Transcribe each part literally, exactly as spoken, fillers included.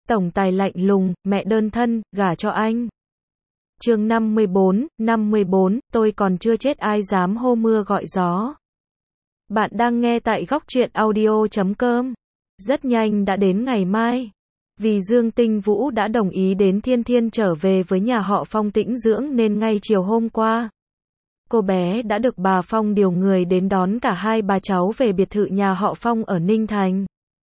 Tổng tài lạnh lùng, mẹ đơn thân, gả cho anh. Chương năm mươi bốn, năm mươi bốn, tôi còn chưa chết ai dám hô mưa gọi gió. Bạn đang nghe tại góc truyện audio chấm com. Rất nhanh đã đến ngày mai. Vì Dương Tinh Vũ đã đồng ý đến Thiên Thiên trở về với nhà họ Phong tĩnh dưỡng nên ngay chiều hôm qua, cô bé đã được bà Phong điều người đến đón cả hai bà cháu về biệt thự nhà họ Phong ở Ninh Thành.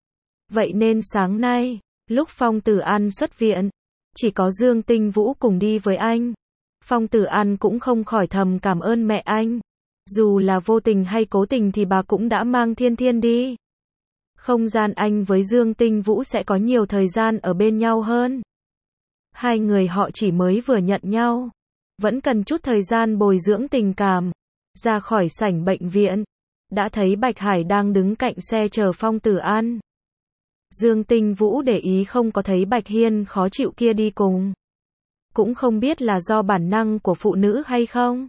Vậy nên sáng nay, lúc Phong Tử An xuất viện, chỉ có Dương Tinh Vũ cùng đi với anh. Phong Tử An cũng không khỏi thầm cảm ơn mẹ anh. Dù là vô tình hay cố tình thì bà cũng đã mang Thiên Thiên đi. Không gian anh với Dương Tinh Vũ sẽ có nhiều thời gian ở bên nhau hơn. Hai người họ chỉ mới vừa nhận nhau, vẫn cần chút thời gian bồi dưỡng tình cảm. Ra khỏi sảnh bệnh viện, đã thấy Bạch Hải đang đứng cạnh xe chờ Phong Tử An. Dương Tinh Vũ để ý không có thấy Bạch Hiên khó chịu kia đi cùng. Cũng không biết là do bản năng của phụ nữ hay không.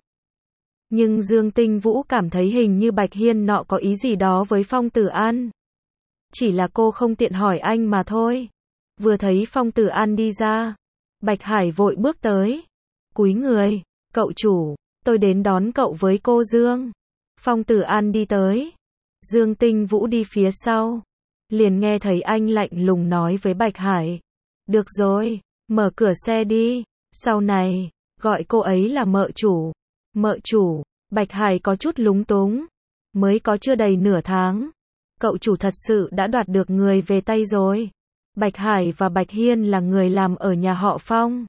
Nhưng Dương Tinh Vũ cảm thấy hình như Bạch Hiên nọ có ý gì đó với Phong Tử An. Chỉ là cô không tiện hỏi anh mà thôi. Vừa thấy Phong Tử An đi ra, Bạch Hải vội bước tới, cúi người, cậu chủ, tôi đến đón cậu với cô Dương. Phong Tử An đi tới, Dương Tinh Vũ đi phía sau. Liền nghe thấy anh lạnh lùng nói với Bạch Hải. Được rồi, mở cửa xe đi, sau này, gọi cô ấy là mợ chủ. Mợ chủ, Bạch Hải có chút lúng túng. Mới có chưa đầy nửa tháng, cậu chủ thật sự đã đoạt được người về tay rồi. Bạch Hải và Bạch Hiên là người làm ở nhà họ Phong.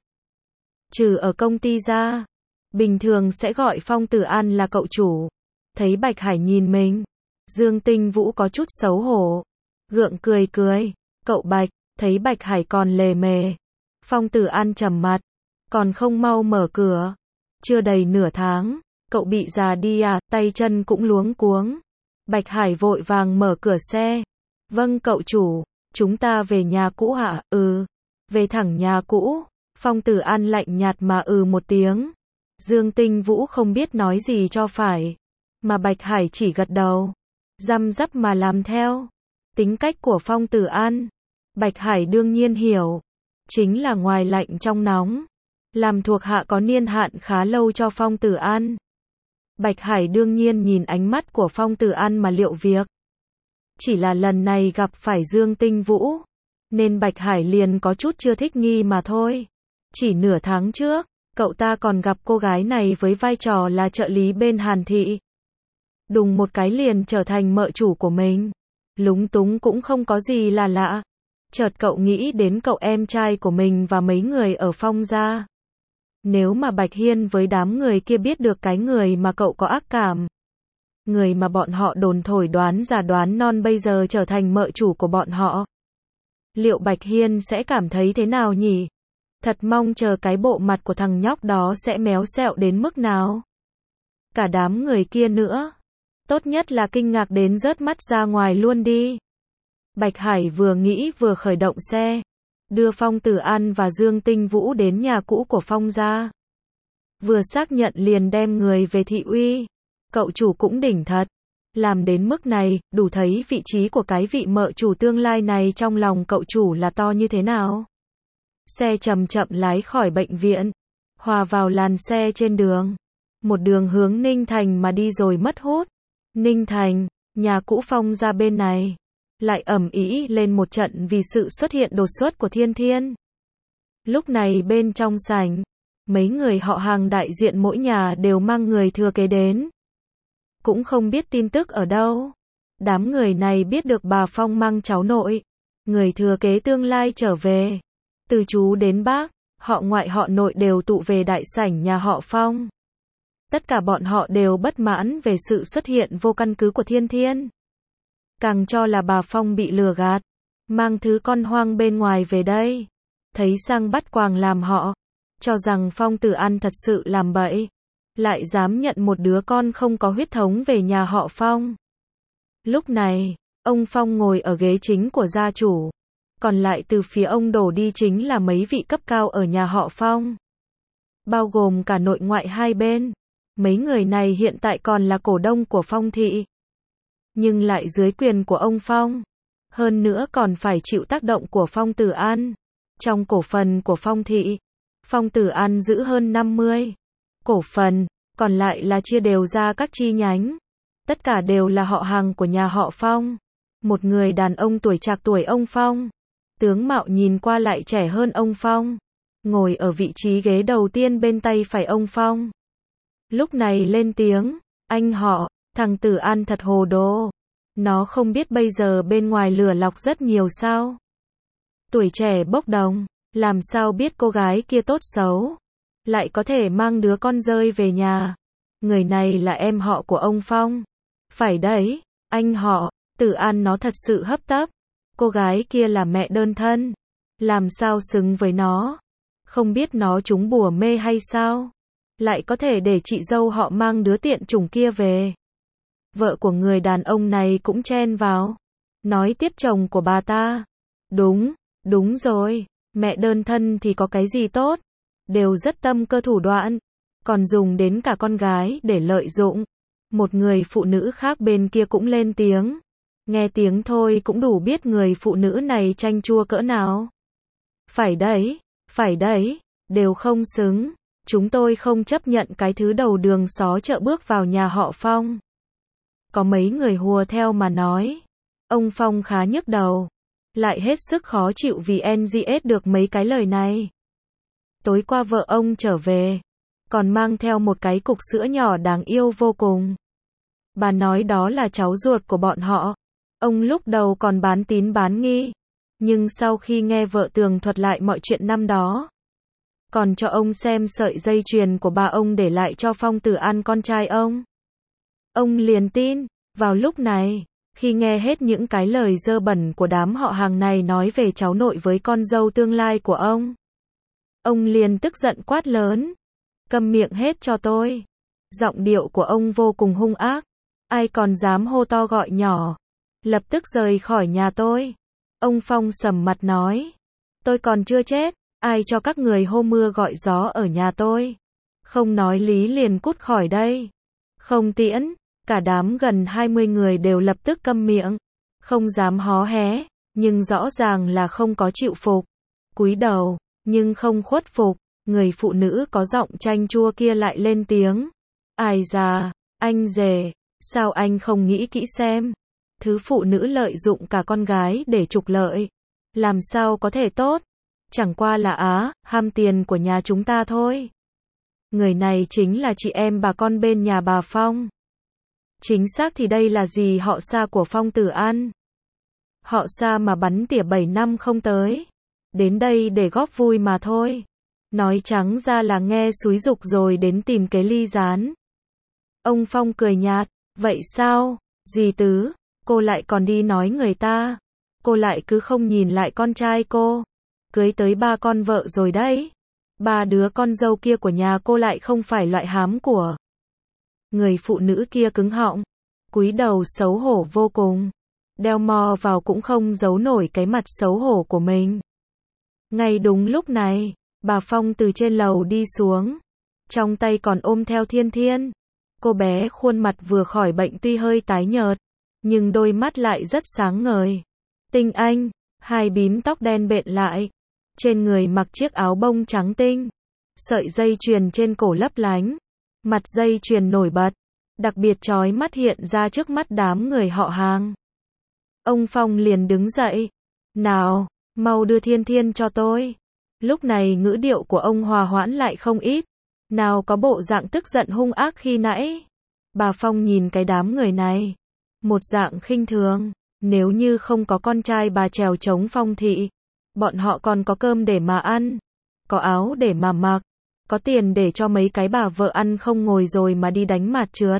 Trừ ở công ty ra, bình thường sẽ gọi Phong Tử An là cậu chủ. Thấy Bạch Hải nhìn mình, Dương Tinh Vũ có chút xấu hổ. Gượng cười cười, cậu Bạch, thấy Bạch Hải còn lề mề. Phong Tử An trầm mặt, còn không mau mở cửa. Chưa đầy nửa tháng, cậu bị già đi à, tay chân cũng luống cuống. Bạch Hải vội vàng mở cửa xe. Vâng cậu chủ, chúng ta về nhà cũ hả? Ừ, về thẳng nhà cũ. Phong Tử An lạnh nhạt mà ừ một tiếng. Dương Tinh Vũ không biết nói gì cho phải, mà Bạch Hải chỉ gật đầu, răm rắp mà làm theo. Tính cách của Phong Tử An, Bạch Hải đương nhiên hiểu, chính là ngoài lạnh trong nóng. Làm thuộc hạ có niên hạn khá lâu cho Phong Tử An. Bạch Hải đương nhiên nhìn ánh mắt của Phong Tử An mà liệu việc. Chỉ là lần này gặp phải Dương Tinh Vũ, nên Bạch Hải liền có chút chưa thích nghi mà thôi. Chỉ nửa tháng trước, cậu ta còn gặp cô gái này với vai trò là trợ lý bên Hàn Thị. Đùng một cái liền trở thành mợ chủ của mình. Lúng túng cũng không có gì là lạ. Chợt cậu nghĩ đến cậu em trai của mình và mấy người ở Phong gia. Nếu mà Bạch Hiên với đám người kia biết được cái người mà cậu có ác cảm, người mà bọn họ đồn thổi đoán già đoán non bây giờ trở thành mợ chủ của bọn họ, liệu Bạch Hiên sẽ cảm thấy thế nào nhỉ? Thật mong chờ cái bộ mặt của thằng nhóc đó sẽ méo xẹo đến mức nào. Cả đám người kia nữa, tốt nhất là kinh ngạc đến rớt mắt ra ngoài luôn đi. Bạch Hải vừa nghĩ vừa khởi động xe, đưa Phong Tử An và Dương Tinh Vũ đến nhà cũ của Phong gia. Vừa xác nhận liền đem người về thị uy. Cậu chủ cũng đỉnh thật. Làm đến mức này, đủ thấy vị trí của cái vị mợ chủ tương lai này trong lòng cậu chủ là to như thế nào. Xe chậm chậm lái khỏi bệnh viện, hòa vào làn xe trên đường. Một đường hướng Ninh Thành mà đi rồi mất hút. Ninh Thành, nhà cũ Phong gia bên này, lại ầm ĩ lên một trận vì sự xuất hiện đột xuất của Thiên Thiên. Lúc này bên trong sảnh, mấy người họ hàng đại diện mỗi nhà đều mang người thừa kế đến. Cũng không biết tin tức ở đâu. Đám người này biết được bà Phong mang cháu nội, người thừa kế tương lai trở về. Từ chú đến bác, họ ngoại họ nội đều tụ về đại sảnh nhà họ Phong. Tất cả bọn họ đều bất mãn về sự xuất hiện vô căn cứ của Thiên Thiên. Càng cho là bà Phong bị lừa gạt, mang thứ con hoang bên ngoài về đây. Thấy sang bắt quàng làm họ, cho rằng Phong Tử An thật sự làm bậy, lại dám nhận một đứa con không có huyết thống về nhà họ Phong. Lúc này, ông Phong ngồi ở ghế chính của gia chủ, còn lại từ phía ông đổ đi chính là mấy vị cấp cao ở nhà họ Phong, bao gồm cả nội ngoại hai bên. Mấy người này hiện tại còn là cổ đông của Phong thị, nhưng lại dưới quyền của ông Phong. Hơn nữa còn phải chịu tác động của Phong Tử An. Trong cổ phần của Phong thị, Phong Tử An giữ hơn năm mươi cổ phần, còn lại là chia đều ra các chi nhánh. Tất cả đều là họ hàng của nhà họ Phong. Một người đàn ông tuổi trạc tuổi ông Phong. Tướng mạo nhìn qua lại trẻ hơn ông Phong. Ngồi ở vị trí ghế đầu tiên bên tay phải ông Phong. Lúc này lên tiếng, anh họ, thằng Tử An thật hồ đồ. Nó không biết bây giờ bên ngoài lửa lọc rất nhiều sao. Tuổi trẻ bốc đồng, làm sao biết cô gái kia tốt xấu. Lại có thể mang đứa con rơi về nhà. Người này là em họ của ông Phong. Phải đấy, anh họ, Tử An nó thật sự hấp tấp. Cô gái kia là mẹ đơn thân. Làm sao xứng với nó. Không biết nó trúng bùa mê hay sao. Lại có thể để chị dâu họ mang đứa tiện chủng kia về. Vợ của người đàn ông này cũng chen vào. Nói tiếp chồng của bà ta. Đúng, đúng rồi, mẹ đơn thân thì có cái gì tốt. Đều rất tâm cơ thủ đoạn. Còn dùng đến cả con gái để lợi dụng. Một người phụ nữ khác bên kia cũng lên tiếng. Nghe tiếng thôi cũng đủ biết người phụ nữ này chanh chua cỡ nào. Phải đấy, phải đấy, đều không xứng. Chúng tôi không chấp nhận cái thứ đầu đường xó chợ bước vào nhà họ Phong. Có mấy người hùa theo mà nói. Ông Phong khá nhức đầu. Lại hết sức khó chịu vì en giê ét được mấy cái lời này. Tối qua vợ ông trở về. Còn mang theo một cái cục sữa nhỏ đáng yêu vô cùng. Bà nói đó là cháu ruột của bọn họ. Ông lúc đầu còn bán tín bán nghi. Nhưng sau khi nghe vợ tường thuật lại mọi chuyện năm đó. Còn cho ông xem sợi dây chuyền của bà ông để lại cho Phong Tử An con trai ông. Ông liền tin. Vào lúc này, khi nghe hết những cái lời dơ bẩn của đám họ hàng này nói về cháu nội với con dâu tương lai của ông. Ông liền tức giận quát lớn. Câm miệng hết cho tôi. Giọng điệu của ông vô cùng hung ác. Ai còn dám hô to gọi nhỏ. Lập tức rời khỏi nhà tôi. Ông Phong sầm mặt nói. Tôi còn chưa chết. Ai cho các người hô mưa gọi gió ở nhà tôi. Không nói lý liền cút khỏi đây. Không tiễn. Cả đám gần hai mươi người đều lập tức câm miệng. Không dám hó hé. Nhưng rõ ràng là không có chịu phục. Cúi đầu. Nhưng không khuất phục. Người phụ nữ có giọng chanh chua kia lại lên tiếng. Ai già, anh rể, sao anh không nghĩ kỹ xem. Thứ phụ nữ lợi dụng cả con gái để trục lợi. Làm sao có thể tốt. Chẳng qua là á, ham tiền của nhà chúng ta thôi. Người này chính là chị em bà con bên nhà bà Phong. Chính xác thì đây là gì họ Sa của Phong Tử An. Họ Sa mà bắn tỉa bảy năm không tới. Đến đây để góp vui mà thôi. Nói trắng ra là nghe xúi giục rồi đến tìm cái ly rán. Ông Phong cười nhạt. Vậy sao? Dì Tứ, cô lại còn đi nói người ta. Cô lại cứ không nhìn lại con trai cô. Cưới tới ba con vợ rồi đấy. Ba đứa con dâu kia của nhà cô lại không phải loại hám của. Người phụ nữ kia cứng họng. Cúi đầu xấu hổ vô cùng. Đeo mò vào cũng không giấu nổi cái mặt xấu hổ của mình. Ngay đúng lúc này, bà Phong từ trên lầu đi xuống. Trong tay còn ôm theo Thiên Thiên. Cô bé khuôn mặt vừa khỏi bệnh tuy hơi tái nhợt. Nhưng đôi mắt lại rất sáng ngời. Tinh anh, hai bím tóc đen bện lại. Trên người mặc chiếc áo bông trắng tinh. Sợi dây chuyền trên cổ lấp lánh. Mặt dây chuyền nổi bật. Đặc biệt chói mắt hiện ra trước mắt đám người họ hàng. Ông Phong liền đứng dậy. Nào, mau đưa Thiên Thiên cho tôi. Lúc này ngữ điệu của ông hòa hoãn lại không ít. Nào có bộ dạng tức giận hung ác khi nãy. Bà Phong nhìn cái đám người này. Một dạng khinh thường. Nếu như không có con trai bà trèo chống Phong thị. Bọn họ còn có cơm để mà ăn. Có áo để mà mặc. Có tiền để cho mấy cái bà vợ ăn không ngồi rồi mà đi đánh mạt trượt.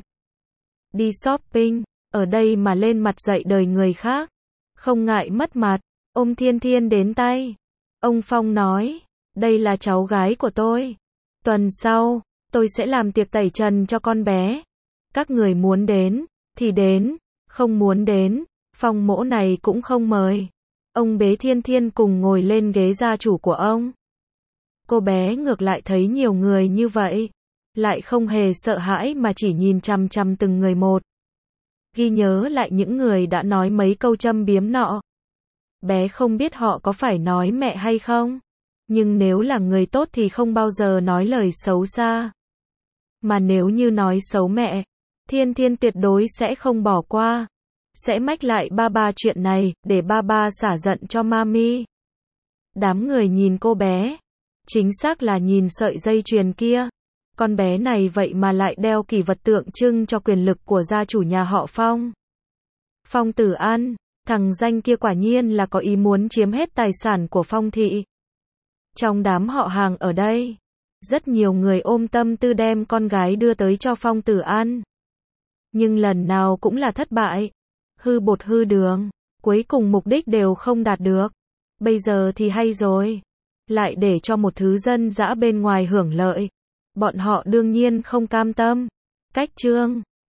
Đi shopping. Ở đây mà lên mặt dạy đời người khác. Không ngại mất mặt. Ôm Thiên Thiên đến tay. Ông Phong nói. Đây là cháu gái của tôi. Tuần sau, tôi sẽ làm tiệc tẩy trần cho con bé. Các người muốn đến, thì đến. Không muốn đến, Phong mỗ này cũng không mời. Ông bế Thiên Thiên cùng ngồi lên ghế gia chủ của ông. Cô bé ngược lại thấy nhiều người như vậy. Lại không hề sợ hãi mà chỉ nhìn chằm chằm từng người một. Ghi nhớ lại những người đã nói mấy câu châm biếm nọ. Bé không biết họ có phải nói mẹ hay không. Nhưng nếu là người tốt thì không bao giờ nói lời xấu xa. Mà nếu như nói xấu mẹ, Thiên Thiên tuyệt đối sẽ không bỏ qua. Sẽ mách lại ba ba chuyện này, để ba ba xả giận cho mami. Đám người nhìn cô bé. Chính xác là nhìn sợi dây chuyền kia. Con bé này vậy mà lại đeo kỷ vật tượng trưng cho quyền lực của gia chủ nhà họ Phong. Phong Tử An, thằng danh kia quả nhiên là có ý muốn chiếm hết tài sản của Phong thị. Trong đám họ hàng ở đây, rất nhiều người ôm tâm tư đem con gái đưa tới cho Phong Tử An. Nhưng lần nào cũng là thất bại. Hư bột hư đường, cuối cùng mục đích đều không đạt được. Bây giờ thì hay rồi. Lại để cho một thứ dân dã bên ngoài hưởng lợi. Bọn họ đương nhiên không cam tâm. Cách chương